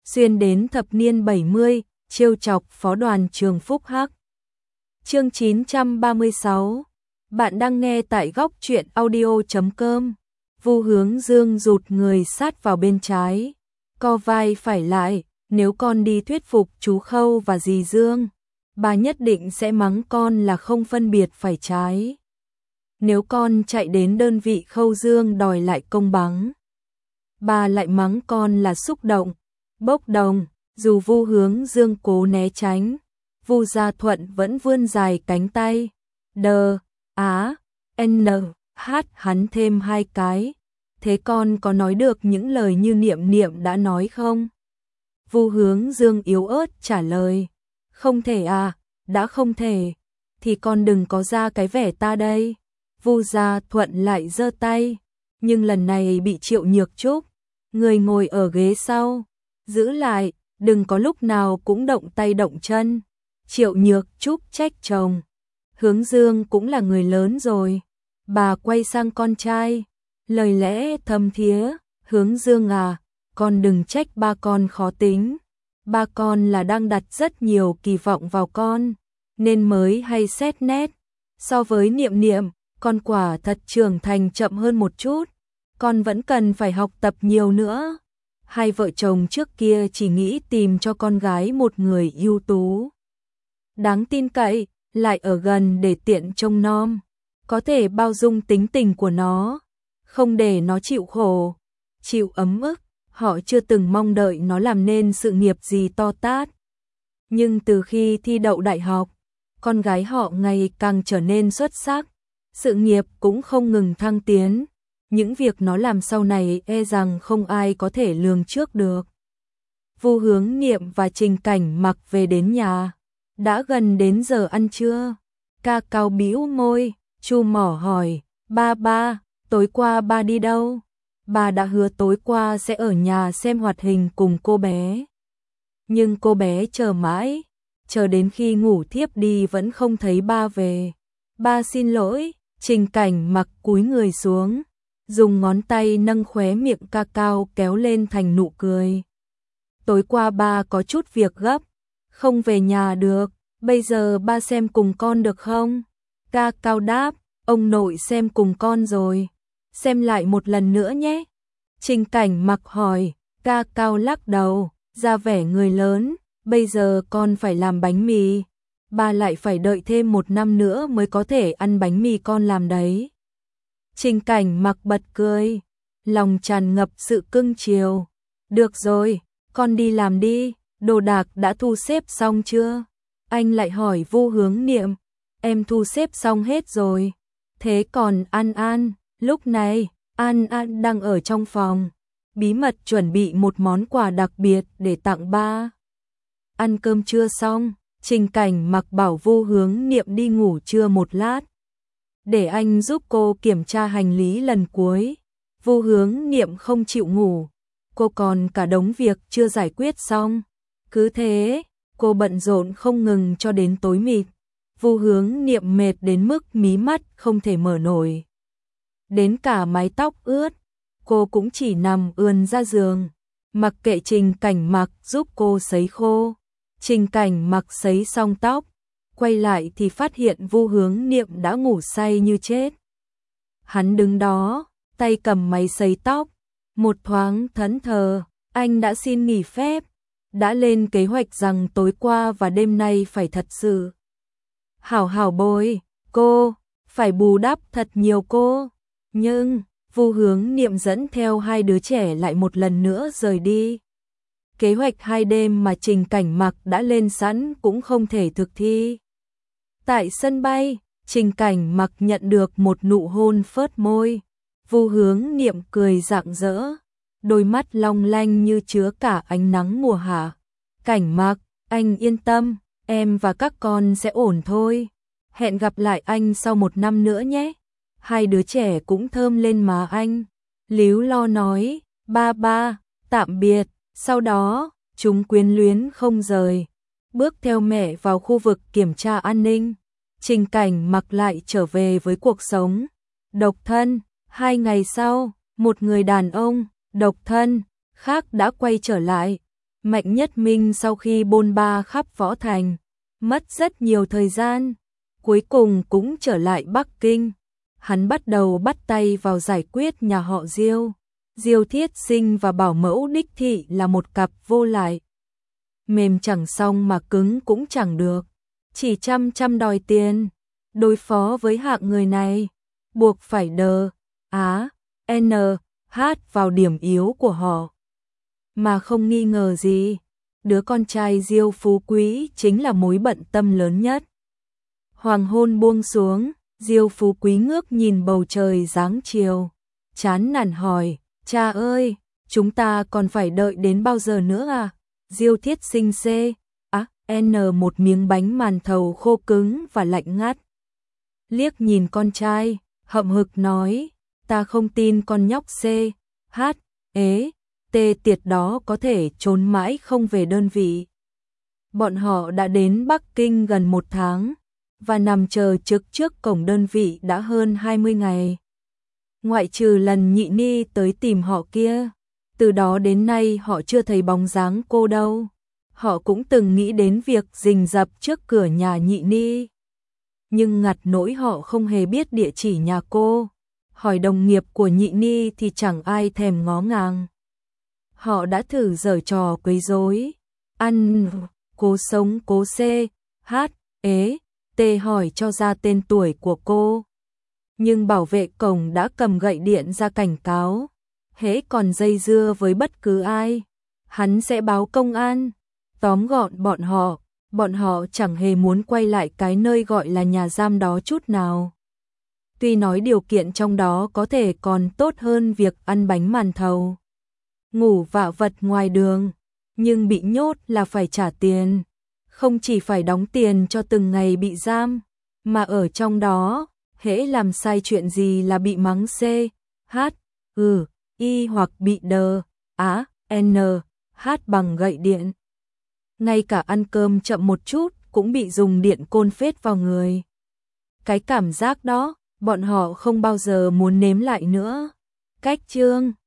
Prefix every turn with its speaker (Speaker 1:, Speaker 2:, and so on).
Speaker 1: xuyên đến thập niên 70, trêu chọc phó đoàn trường Phúc Hắc. Chương 936. Bạn đang nghe tại góc truyện audio.com. Vu Hướng Dương rụt người sát vào bên trái, co vai phải lại, nếu con đi thuyết phục chú Khâu và dì Dương, bà nhất định sẽ mắng con là không phân biệt phải trái. Nếu con chạy đến đơn vị Khâu Dương đòi lại công bằng, bà lại mắng con là xúc động, bốc đồng. Dù Vu Hướng Dương cố né tránh, Vu Gia Thuận vẫn vươn dài cánh tay, đờ, á, n, hát hắn thêm 2 cái. Thế con có nói được những lời như Niệm Niệm đã nói không? Vu Hướng Dương yếu ớt trả lời, không thể à, đã không thể, thì con đừng có ra cái vẻ ta đây. Vu Gia Thuận lại giơ tay, nhưng lần này bị Triệu Nhược Trúc, người ngồi ở ghế sau, giữ lại, đừng có lúc nào cũng động tay động chân. Triệu Nhược Trúc trách chồng, Hướng Dương cũng là người lớn rồi. Bà quay sang con trai, lời lẽ thâm thía, Hướng Dương à, con đừng trách ba con khó tính. Ba con là đang đặt rất nhiều kỳ vọng vào con, nên mới hay xét nét. So với Niệm Niệm, con quả thật trưởng thành chậm hơn một chút, con vẫn cần phải học tập nhiều nữa. Hai vợ chồng trước kia chỉ nghĩ tìm cho con gái một người ưu tú, đáng tin cậy, lại ở gần để tiện trông nom, có thể bao dung tính tình của nó, không để nó chịu khổ, chịu ấm ức. Họ chưa từng mong đợi nó làm nên sự nghiệp gì to tát. Nhưng từ khi thi đậu đại học, con gái họ ngày càng trở nên xuất sắc, sự nghiệp cũng không ngừng thăng tiến. Những việc nó làm sau này e rằng không ai có thể lường trước được. Vu Hướng Niệm và Trình Cảnh Mặc về đến nhà. Đã gần đến giờ ăn trưa. Ca Cao bĩu môi, chu mỏ hỏi, ba, tối qua ba đi đâu? Bà đã hứa tối qua sẽ ở nhà xem hoạt hình cùng cô bé. Nhưng cô bé chờ mãi, chờ đến khi ngủ thiếp đi vẫn không thấy ba về. Ba xin lỗi. Trình Cảnh Mặc cúi người xuống, dùng ngón tay nâng khóe miệng Ca Cao kéo lên thành nụ cười. Tối qua ba có chút việc gấp, không về nhà được, bây giờ ba xem cùng con được không? Ca Cao đáp, ông nội xem cùng con rồi, xem lại một lần nữa nhé. Trình Cảnh Mặc hỏi, Ca Cao lắc đầu, ra vẻ người lớn, bây giờ con phải làm bánh mì, ba lại phải đợi thêm 1 năm nữa mới có thể ăn bánh mì con làm đấy. Trình Cảnh Mặc bật cười, lòng tràn ngập sự cưng chiều. Được rồi, con đi làm đi, đồ đạc đã thu xếp xong chưa? Anh lại hỏi Vu Hướng Niệm, em thu xếp xong hết rồi. Thế còn An An? Lúc này, An An đang ở trong phòng, bí mật chuẩn bị một món quà đặc biệt để tặng ba. Ăn cơm trưa xong, Trình Cảnh Mặc bảo Vu Hướng Niệm đi ngủ trưa một lát, để anh giúp cô kiểm tra hành lý lần cuối. Vu Hướng Niệm không chịu ngủ, cô còn cả đống việc chưa giải quyết xong. Cứ thế, cô bận rộn không ngừng cho đến tối mịt. Vu Hướng Niệm mệt đến mức mí mắt không thể mở nổi, đến cả mái tóc ướt, cô cũng chỉ nằm ườn ra giường, mặc kệ Trình Cảnh Mặc giúp cô sấy khô. Trình Cảnh Mặc sấy xong tóc, quay lại thì phát hiện Vu Hướng Niệm đã ngủ say như chết. Hắn đứng đó, tay cầm máy sấy tóc, một thoáng thẫn thờ, anh đã xin nghỉ phép, đã lên kế hoạch rằng tối qua và đêm nay phải thật sự hảo hảo bồi cô, phải bù đắp thật nhiều cô. Nhưng Vu Hướng Niệm dẫn theo 2 đứa trẻ lại một lần nữa rời đi. Kế hoạch 2 đêm mà Trình Cảnh Mặc đã lên sẵn cũng không thể thực thi. Tại sân bay, Trình Cảnh Mặc nhận được một nụ hôn phớt môi. Vu Hướng Niệm cười rạng rỡ, đôi mắt long lanh như chứa cả ánh nắng mùa hạ. Cảnh Mặc, anh yên tâm, em và các con sẽ ổn thôi. Hẹn gặp lại anh sau 1 năm nữa nhé. 2 đứa trẻ cũng thơm lên má anh. Líu lo nói, ba, tạm biệt. Sau đó, chúng quyến luyến không rời, bước theo mẹ vào khu vực kiểm tra an ninh. Trình Cảnh Mặc lại trở về với cuộc sống độc thân. 2 ngày sau, một người đàn ông độc thân khác đã quay trở lại. Mạnh Nhất Minh sau khi bôn ba khắp võ thành, mất rất nhiều thời gian, cuối cùng cũng trở lại Bắc Kinh. Hắn bắt đầu bắt tay vào giải quyết nhà họ Diêu. Diêu Thiết Sinh và bảo mẫu Đích Thị là một cặp vô lại. Mềm chẳng xong mà cứng cũng chẳng được. Chỉ chăm đòi tiền. Đối phó với hạng người này, buộc phải đờ, á, n, hát vào điểm yếu của họ. Mà không nghi ngờ gì, đứa con trai Diêu Phú Quý chính là mối bận tâm lớn nhất. Hoàng hôn buông xuống, Diêu Phú Quý ngước nhìn bầu trời dáng chiều, chán nản hỏi, cha ơi, chúng ta còn phải đợi đến bao giờ nữa à? Diêu Thiết Sinh một miếng bánh màn thầu khô cứng và lạnh ngắt. Liếc nhìn con trai, hậm hực nói, ta không tin con nhóc tiệt đó có thể trốn mãi không về đơn vị. Bọn họ đã đến Bắc Kinh gần 1 tháng, và nằm chờ trực trước cổng đơn vị đã hơn 20 ngày. Ngoại trừ lần Nhị Ni tới tìm họ kia, từ đó đến nay họ chưa thấy bóng dáng cô đâu. Họ cũng từng nghĩ đến việc rình rập trước cửa nhà Nhị Ni, nhưng ngặt nỗi họ không hề biết địa chỉ nhà cô. Hỏi đồng nghiệp của Nhị Ni thì chẳng ai thèm ngó ngàng. Họ đã thử giở trò quấy rối, cố sống cố hỏi cho ra tên tuổi của cô. Nhưng bảo vệ cổng đã cầm gậy điện ra cảnh cáo, hễ còn dây dưa với bất cứ ai, hắn sẽ báo công an, tóm gọn bọn họ chẳng hề muốn quay lại cái nơi gọi là nhà giam đó chút nào. Tuy nói điều kiện trong đó có thể còn tốt hơn việc ăn bánh màn thầu, ngủ vạ vật ngoài đường, nhưng bị nhốt là phải trả tiền, không chỉ phải đóng tiền cho từng ngày bị giam, mà ở trong đó, hễ làm sai chuyện gì là bị mắng hoặc bị bằng gậy điện. Ngay cả ăn cơm chậm một chút cũng bị dùng điện côn phết vào người. Cái cảm giác đó, bọn họ không bao giờ muốn nếm lại nữa. Cách chương